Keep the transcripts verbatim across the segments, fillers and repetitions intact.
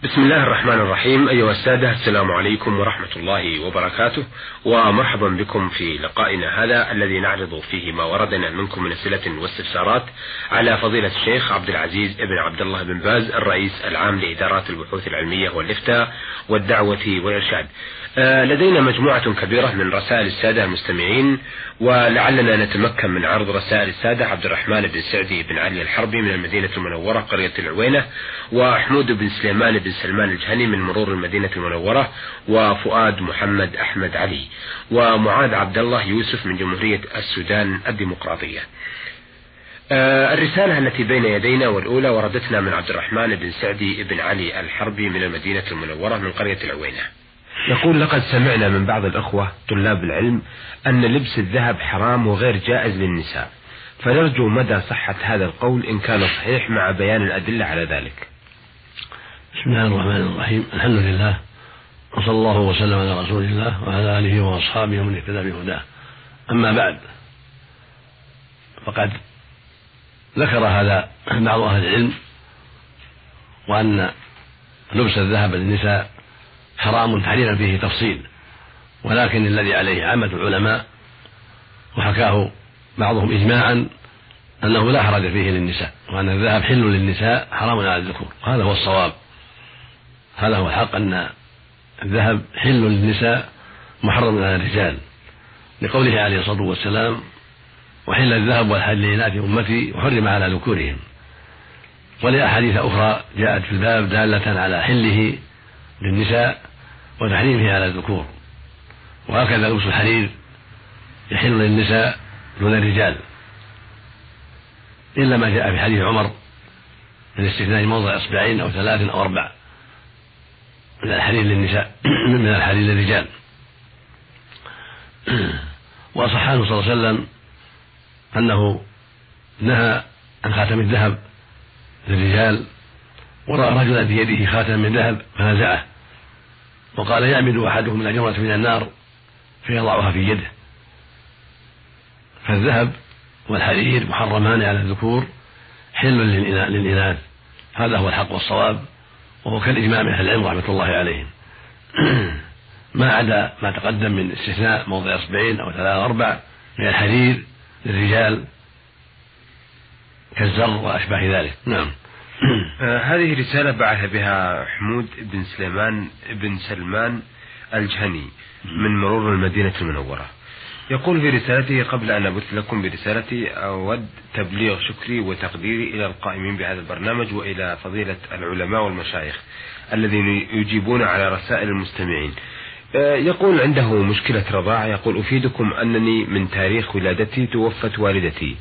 بسم الله الرحمن الرحيم. أيها السادة، السلام عليكم ورحمة الله وبركاته، ومرحبا بكم في لقائنا هذا الذي نعرض فيه ما وردنا منكم من أسئلة واستفسارات على فضيلة الشيخ عبد العزيز بن عبد الله بن باز، الرئيس العام لإدارات البحوث العلمية والإفتاء والدعوة والإرشاد. لدينا مجموعة كبيرة من رسائل السادة المستمعين، ولعلنا نتمكن من عرض رسائل السادة عبد الرحمن بن سعدي بن علي الحربي من المدينة المنورة قرية العوينة، وحمود بن سليمان بن سلمان الجهني من مرور المدينة المنورة، وفؤاد محمد أحمد علي، ومعاذ عبد الله يوسف من جمهورية السودان الديمقراطية. آه الرسالة التي بين يدينا والأولى وردتنا من عبد الرحمن بن سعدي بن علي الحربي من المدينة المنورة من قرية العوينة. يقول: لقد سمعنا من بعض الأخوة طلاب العلم أن لبس الذهب حرام وغير جائز للنساء، فنرجو مدى صحة هذا القول إن كان صحيح مع بيان الأدلة على ذلك. بسم الله الرحمن الرحيم. الحمد لله، وصلى الله وسلم على رسول الله وعلى آله وأصحابه ومن اهتدى بهداه. أما بعد، فقد ذكر هذا بعض أهل العلم، وأن لبس الذهب للنساء حرام تحريما فيه تفصيل، ولكن الذي عليه عامة العلماء وحكاه بعضهم إجماعا أنه لا حرج فيه للنساء، وأن الذهب حل للنساء حرام على الذكور، وهذا هو الصواب. هذا هو الحق، أن الذهب حل للنساء محرم على الرجال، لقوله عليه الصلاة والسلام: وحل الذهب والحل لإناث أمتي وحرم على ذكورهم. ولأحاديث أخرى جاءت في الباب دالة على حله للنساء وتحريمه على الذكور، وهكذا لبس الحرير يحل للنساء دون الرجال، إلا ما جاء في حديث عمر من استثناء موضع إصبعين أو ثلاث أو أربع من الحرير للنساء من الحرير للرجال. وصح عنه صلى الله عليه وسلم أنه نهى عن خاتم الذهب للرجال، ورأى رجلا في يده خاتم من ذهب فنزعه، وقال: يعمد أحدهم إلى جمرة من النار فيضعها في يده. فالذهب والحرير محرمان على الذكور، حل للإناث. هذا هو الحق والصواب، وهو كالإجماع من أهل العلم رحمة الله عليهم. ما عدا ما تقدم من استثناء موضع إصبعين أو ثلاثة أو أربع من الحرير للرجال كالزر وأشباه ذلك. نعم. آه هذه رسالة بعث بها حمود بن سليمان بن سلمان الجهني من مرور المدينة المنورة. يقول في رسالته: قبل أن أبث لكم برسالتي أود تبليغ شكري وتقديري إلى القائمين بهذا البرنامج وإلى فضيلة العلماء والمشايخ الذين يجيبون على رسائل المستمعين. يقول عنده مشكلة رضاعة. يقول: أفيدكم أنني من تاريخ ولادتي توفت والدتي،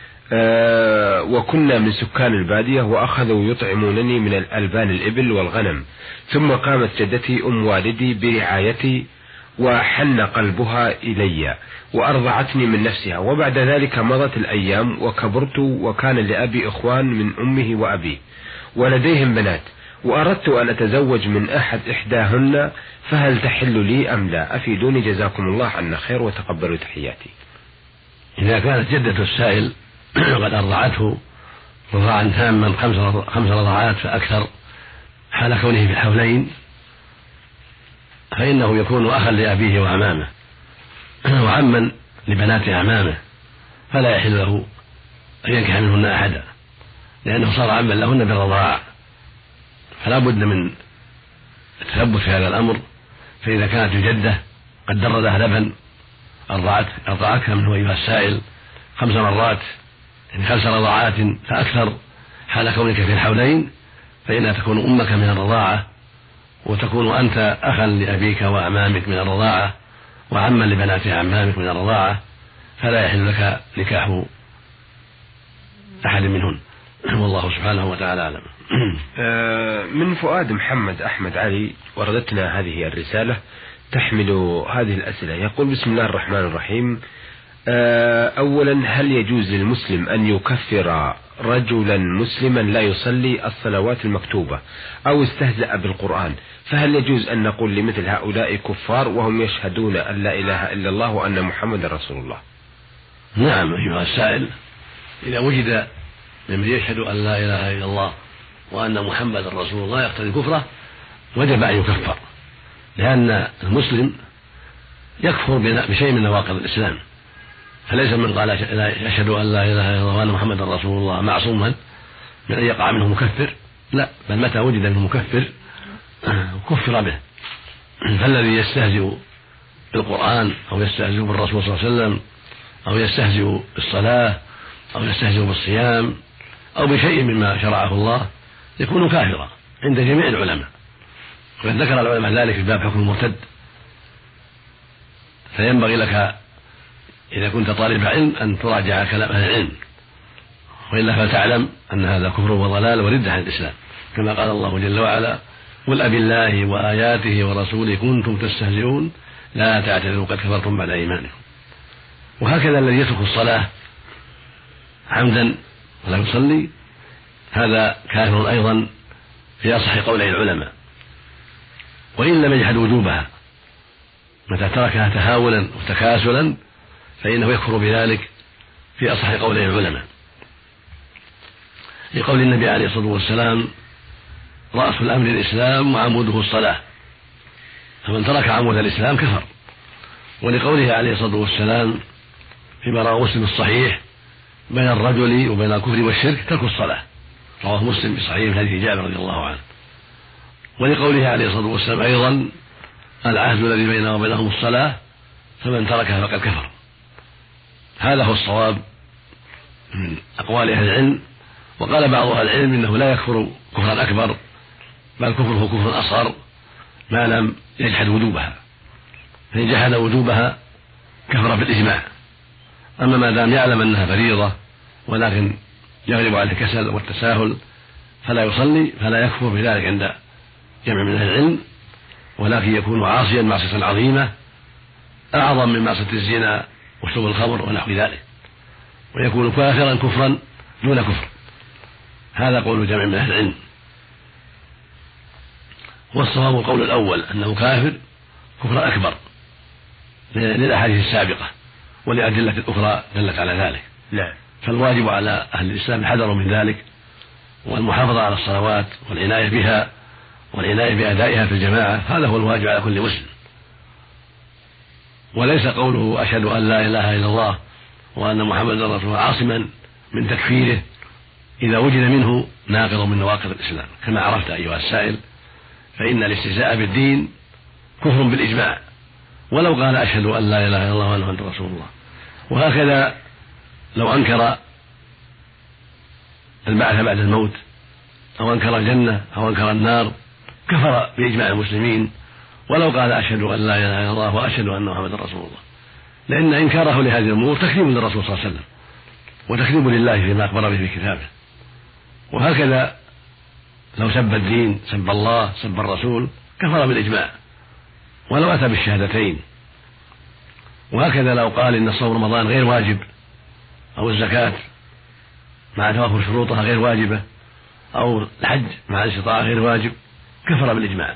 وكنا من سكان البادية، وأخذوا يطعمونني من الألبان الإبل والغنم، ثم قامت جدتي أم والدي برعايتي وحن قلبها إلي وأرضعتني من نفسها، وبعد ذلك مضت الأيام وكبرت، وكان لأبي إخوان من أمه وأبيه ولديهم بنات، وأردت أن أتزوج من أحد إحداهن، فهل تحل لي أم لا؟ أفيدوني جزاكم الله عنا خير وتقبلوا تحياتي. إذا كانت جدة السائل قد أرضعته رضاعا تاما خمس رضعات فأكثر حال كونه في الحولين، فإنه يكون أخا لأبيه وأمامه وعما لبنات أعمامه، فلا يحل له أن ينكح منهن أحدا، لأنه صار عما لهن بالرضاعة، فلا بد من التثبت في هذا الأمر. فإذا كانت الجدة قد دردها لبن أرضعت أرضعتها منه أيها السائل خمس مرات، يعني خمس رضعات فأكثر حال كونك في الحولين، فإنها تكون أمك من الرضاعة، وتكون أنت أخا لأبيك وأعمامك من الرضاعة، وعما لبنات أعمامك من الرضاعة، فلا يحل لك نكاح أحد منهن، والله سبحانه وتعالى أعلم. من فؤاد محمد أحمد علي وردتنا هذه الرسالة تحمل هذه الأسئلة. يقول: بسم الله الرحمن الرحيم. أولا، هل يجوز للمسلم أن يكفر رجلا مسلما لا يصلي الصلوات المكتوبة أو استهزأ بالقرآن؟ فهل يجوز أن نقول لمثل هؤلاء كفار وهم يشهدون أن لا إله إلا الله وأن محمد رسول الله؟ نعم أيها السائل، إذا وجد من يشهد أن لا إله إلا الله وأن محمد رسول الله يقتضي كفره، وجب أن يكفر، لأن المسلم يكفر بشيء من نواقض الإسلام، فليس من قال أشهد أن لا إله إلا الله وأن محمدا رسول الله معصوما من أن يقع منه مكفر، لا، بل متى وجد منه مكفر كفر به. فالذي يستهزئ بالقرآن أو يستهزئ بالرسول صلى الله عليه وسلم أو يستهزئ بالصلاة أو يستهزئ بالصيام أو بشيء مما شرعه الله يكون كافرا عند جميع العلماء. وقد ذكر العلماء ذلك في باب حكم المرتد. فينبغي لك إذا كنت طالب علم أن تراجع كلام أهل العلم، وإلا فتعلم أن هذا كفر وضلال وردة عن الإسلام، كما قال الله جل وعلا: قل أبالله وآياته ورسوله كنتم تستهزئون لا تعتذروا قد كفرتم بعد إيمانكم. وهكذا الذي يترك الصلاة عمدا ولا يصلي هذا كافر أيضا في أصح قولي العلماء، وإن لم يجحد وجوبها، متى تركها تهاولا وتكاسلا فإنه يكفر بذلك في أصح قولي العلماء، لقول النبي عليه الصلاة والسلام: رأس الأمر الإسلام وعموده الصلاة، فمن ترك عمود الإسلام كفر. ولقوله عليه الصلاة والسلام فيما رواه مسلم الصحيح: بين الرجل وبين الكفر والشرك ترك الصلاة، رواه مسلم في صحيح من حديث جابر رضي الله عنه. ولقوله عليه الصلاة والسلام أيضا: العهد الذي بيننا وبينهم الصلاة فمن تركها فقد كفر. هذا هو الصواب من أقوال أهل العلم. وقال بعض أهل العلم إنه لا يكفر كفرا أكبر، بل كفره كفر أصغر ما لم يجحد وجوبها، فإن جحد وجوبها كفر بالإجماع. أما ما دام يعلم أنها فريضة ولكن يغلب عليه الكسل والتساهل فلا يصلي فلا يكفر بذلك عند جمع من أهل العلم، ولكن يكون عاصيا معصية عظيمة أعظم من معصية الزنا وشرب الخمر ونحو ذلك، ويكون كافرا كفرا دون كفر. هذا قول جمع من أهل العلم. والصواب القول الأول أنه كافر كفر أكبر للأحاديث السابقة ولأدلة الأخرى دلت على ذلك. لا. فالواجب على أهل الإسلام الحذر من ذلك والمحافظة على الصلوات والعناية بها والعناية بأدائها في الجماعة، هذا هو الواجب على كل مسلم. وليس قوله أشهد أن لا إله إلا الله وأن محمدا رسول الله عاصما من تكفيره إذا وجد منه ناقض من نواقض الإسلام. كما عرفت أيها السائل فإن الاستهزاء بالدين كفر بالإجماع ولو قال أشهد أن لا إله إلا الله وأن محمدا رسول الله. وهكذا لو أنكر البعث بعد الموت أو أنكر الجنة أو أنكر النار كفر بإجماع المسلمين ولو قال أشهد أن لا إله إلا الله وأشهد أن محمدا رسول الله، لأن إنكاره لهذه الأمور تكذيب للرسول صلى الله عليه وسلم وتكذيب لله فيما أخبر به في كتابه. وهكذا لو سب الدين سب الله سب الرسول كفر بالإجماع ولو أتى بالشهادتين. وهكذا لو قال إن صوم رمضان غير واجب أو الزكاة مع توافر شروطها غير واجبة أو الحج مع الاستطاعة غير واجب كفر بالإجماع.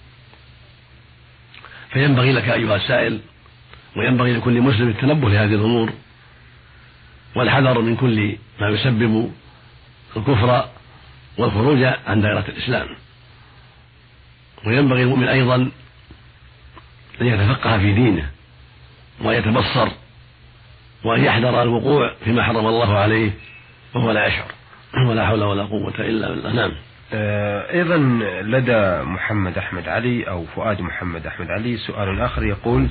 فينبغي لك أيها السائل وينبغي لكل مسلم التنبه لهذه الأمور والحذر من كل ما يسبب الكفر والخروج عن دائرة الإسلام. وينبغي المؤمن أيضا أن يتفقه في دينه ويتبصر وأن يحذر الوقوع فيما حرم الله عليه وهو لا يشعر، ولا حول ولا قوة إلا بالله. نعم. أيضا لدى محمد أحمد علي أو فؤاد محمد أحمد علي سؤال آخر يقول: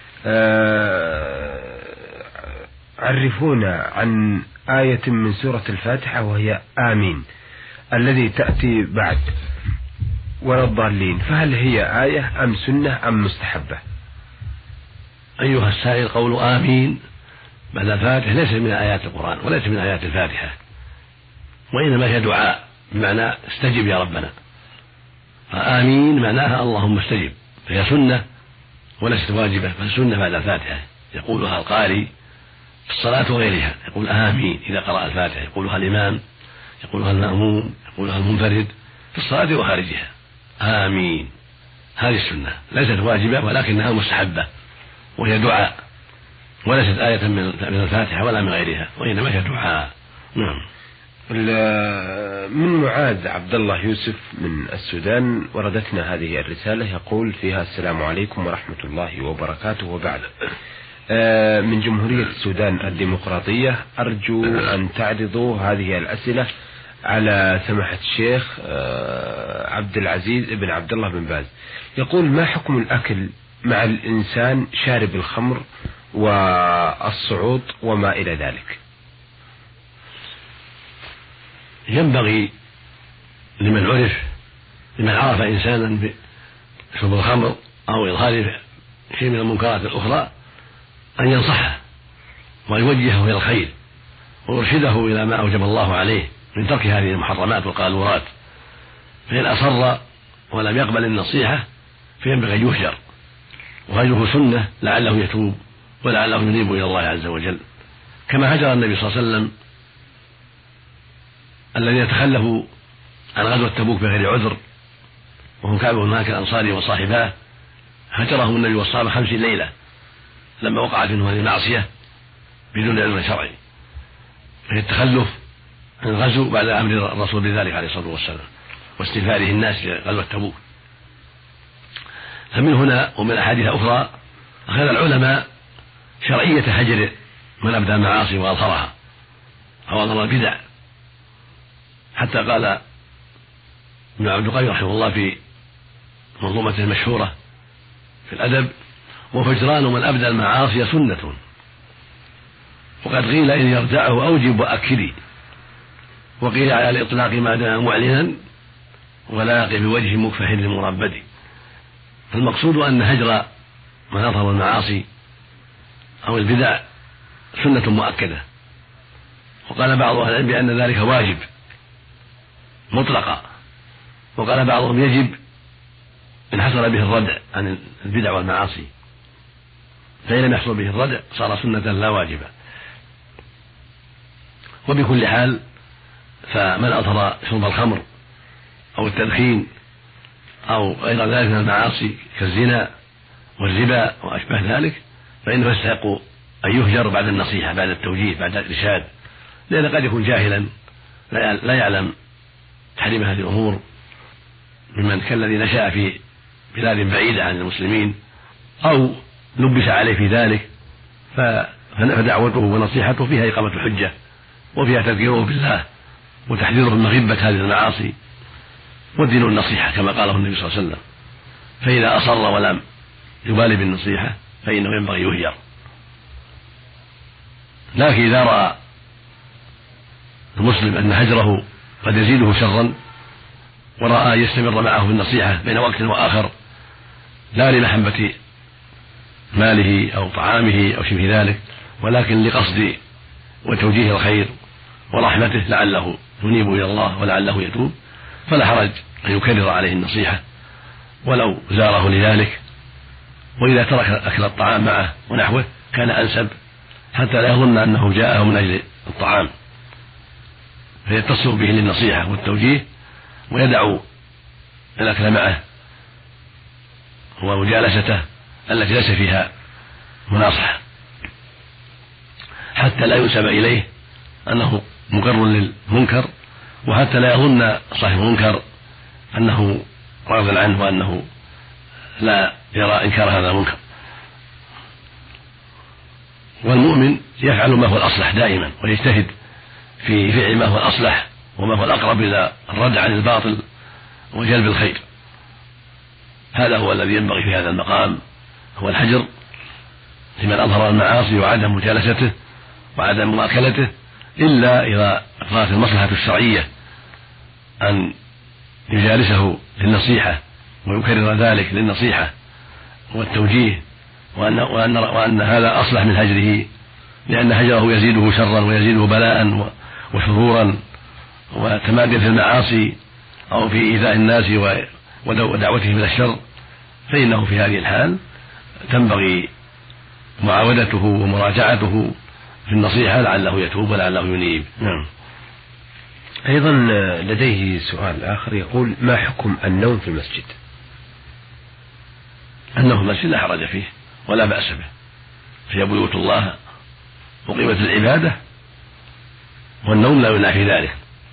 عرفونا عن آية من سورة الفاتحة وهي آمين الذي تأتي بعد ولا الضالين، فهل هي آية أم سنة أم مستحبة؟ أيها السائل، قول آمين بعد الفاتحة ليس من آيات القرآن وليس من آيات الفاتحة، وإنما هي دعاء بمعنى استجب يا ربنا، فآمين معناها اللهم استجب، فهي سنة وليست واجبة، بل سنة بعد الفاتحة يقولها القارئ في الصلاة وغيرها، يقول آمين إذا قرأ الفاتحة، يقولها الإمام، يقولها المأموم، يقولها المنفرد في الصلاة وخارجها، آمين. هذه السنة ليست واجبة ولكنها مستحبة وهي دعاء وليست آية من الفاتحة ولا من غيرها، وإنما هي دعاء. نعم. من معاذ عبد الله يوسف من السودان وردتنا هذه الرسالة، يقول فيها: السلام عليكم ورحمة الله وبركاته، وبعد. من جمهورية السودان الديمقراطية، أرجو أن تعرضوا هذه الأسئلة على سماحة الشيخ عبد العزيز بن عبد الله بن باز. يقول: ما حكم الأكل مع الإنسان شارب الخمر والصعود وما إلى ذلك؟ ينبغي لمن عرف لمن عرف إنسانا بشرب الخمر أو إظهار شيء من المنكرات الأخرى أن ينصحه ويوجهه إلى الخير ويرشده إلى ما أوجب الله عليه من ترك هذه المحرمات والقاذورات، فإن أصر ولم يقبل النصيحة فينبغي أن يهجر، وهجره سنة لعله يتوب ولعله ينيب إلى الله عز وجل، كما هجر النبي صلى الله عليه وسلم الذين تخلفوا عن غزوة تبوك بغير عذر وهم كعب بن مالك الأنصاري وصاحباه، هجرهم النبي والصحابة خمسين ليلة لما وقعت منهم هذه المعصية بدون علم شرعي، فهي التخلف عن الغزو بعد أمر الرسول بذلك عليه الصلاة والسلام واستنفاره الناس لغزوة تبوك. فمن هنا ومن أحاديث أخرى أخذ العلماء شرعية هجر من أبدى المعاصي وأظهرها أو أظهر البدع، حتى قال ابن عبد القيم رحمه الله في منظومته المشهورة في الأدب: وفجران من أبدى المعاصي سنة، وقد قيل إن يرجعه أوجب وأكلي، وقيل على الإطلاق ما دام معلنا ولا يقف بوجه مكفح للمربد. فالمقصود أن هجر من أظهر المعاصي أو البدع سنة مؤكدة، وقال بعض أهل العلم بأن ذلك واجب مطلقا، وقال بعضهم يجب إن حصل به الردع عن البدع والمعاصي، فإن لم يحصل به الردع صار سنة لا واجبة. وبكل حال فمن أظهر شرب الخمر أو التدخين أو غير ذلك من المعاصي كالزنا والربا وأشبه ذلك فإنه يستحق أن يهجر بعد النصيحة، بعد التوجيه، بعد الإرشاد، لأن قد يكون جاهلا لا يعلم تحريم هذه الأمور، ممن كالذي نشأ في بلاد بعيدة عن المسلمين أو لبس عليه في ذلك، فدعوته ونصيحته فيها إقامة الحجة وفيها تذكيره بالله وتحذيره من مغبة هذه المعاصي، والدين النصيحة كما قاله النبي صلى الله عليه وسلم. فإذا أصر ولم يبالي بالنصيحة فإنه ينبغي يهجر. لكن إذا رأى المسلم أن هجره قد يزيده شرا ورأى يستمر معه بالنصيحة بين وقت وآخر لا لمحبة ماله أو طعامه أو شبه ذلك، ولكن لقصد وتوجيه الخير ورحمته لعله ينيب إلى الله ولعله يتوب، فلا حرج أن يكرر عليه النصيحة ولو زاره لذلك. وإذا ترك أكل الطعام معه ونحوه كان أنسب، حتى لا يظن أنه جاءه من أجل الطعام، فيتصل به للنصيحة والتوجيه ويدع الأكل معه ومجالسته التي ليس فيها مناصحة، حتى لا ينسب إليه أنه مقر للمنكر، وحتى لا يظن صاحب المنكر أنه راض عنه وأنه لا يرى إنكار هذا المنكر. والمؤمن يفعل ما هو الأصلح دائما ويجتهد في فعل ما هو الأصلح وما هو الأقرب إلى الردع عن الباطل وجلب الخير. هذا هو الذي ينبغي في هذا المقام، هو الحجر لمن أظهر المعاصي وعدم مجالسته وعدم مؤاكلته، إلا إذا قامت المصلحة الشرعية أن يجالسه للنصيحة ويكرر ذلك للنصيحة والتوجيه، وأن, وأن, وأن هذا أصلح من هجره، لأن هجره يزيده شرا ويزيده بلاء وشرورا وتماديا في المعاصي أو في إيذاء الناس ودعوتهم إلى الشر، فإنه في هذه الحال تنبغي معاودته ومراجعته في النصيحة لعله يتوب ولعله ينيب. نعم. أيضا لديه سؤال آخر يقول: ما حكم النوم في المسجد؟ النوم في المسجد لا حرج فيه ولا بأس به، فهي بيوت الله وقيمة العبادة، والنوم لا ينافي ذلك،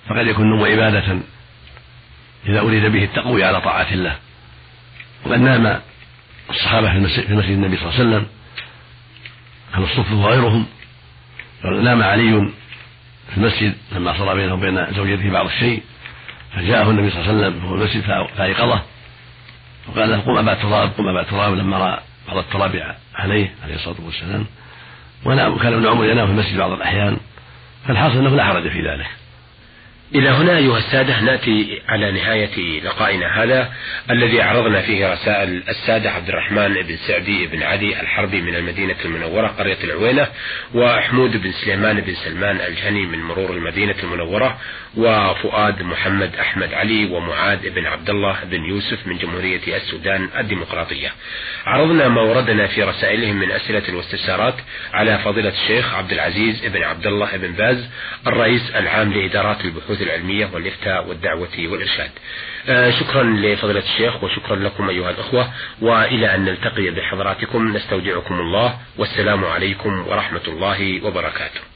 فقد يكون النوم عبادة إذا أريد به التقوي على طاعة الله. وقد نام الصحابة في مسجد النبي صلى الله عليه وسلم أهل الصفة وغيرهم. نام علي في المسجد لما صلى بينه وبين زوجته بعض الشيء، فجاءه النبي صلى الله عليه وسلم في المسجد فأيقظه وقال له قم أبا تراب قم أبا تراب لما رأى بعض التراب عليه عليه الصلاة والسلام. وكان ابن عمر ينام في المسجد بعض الأحيان، فالحاصل أنه لا حرج في ذلك. إلى هنا أيها السادة نأتي على نهاية لقائنا هذا الذي عرضنا فيه رسائل السادة عبد الرحمن بن سعدي بن علي الحربي من المدينة المنورة قرية العوينة، وحمود بن سليمان بن سلمان الجهني من مرور المدينة المنورة، وفؤاد محمد أحمد علي، ومعاذ بن عبد الله بن يوسف من جمهورية السودان الديمقراطية. عرضنا ما وردنا في رسائلهم من أسئلة واستفسارات على فضيلة الشيخ عبد العزيز بن عبد الله بن باز الرئيس العام لإدارات البحوث العلمية والإفتاء والدعوة والإرشاد. آه شكرا لفضيلة الشيخ وشكرا لكم أيها الأخوة، وإلى أن نلتقي بحضراتكم نستودعكم الله، والسلام عليكم ورحمة الله وبركاته.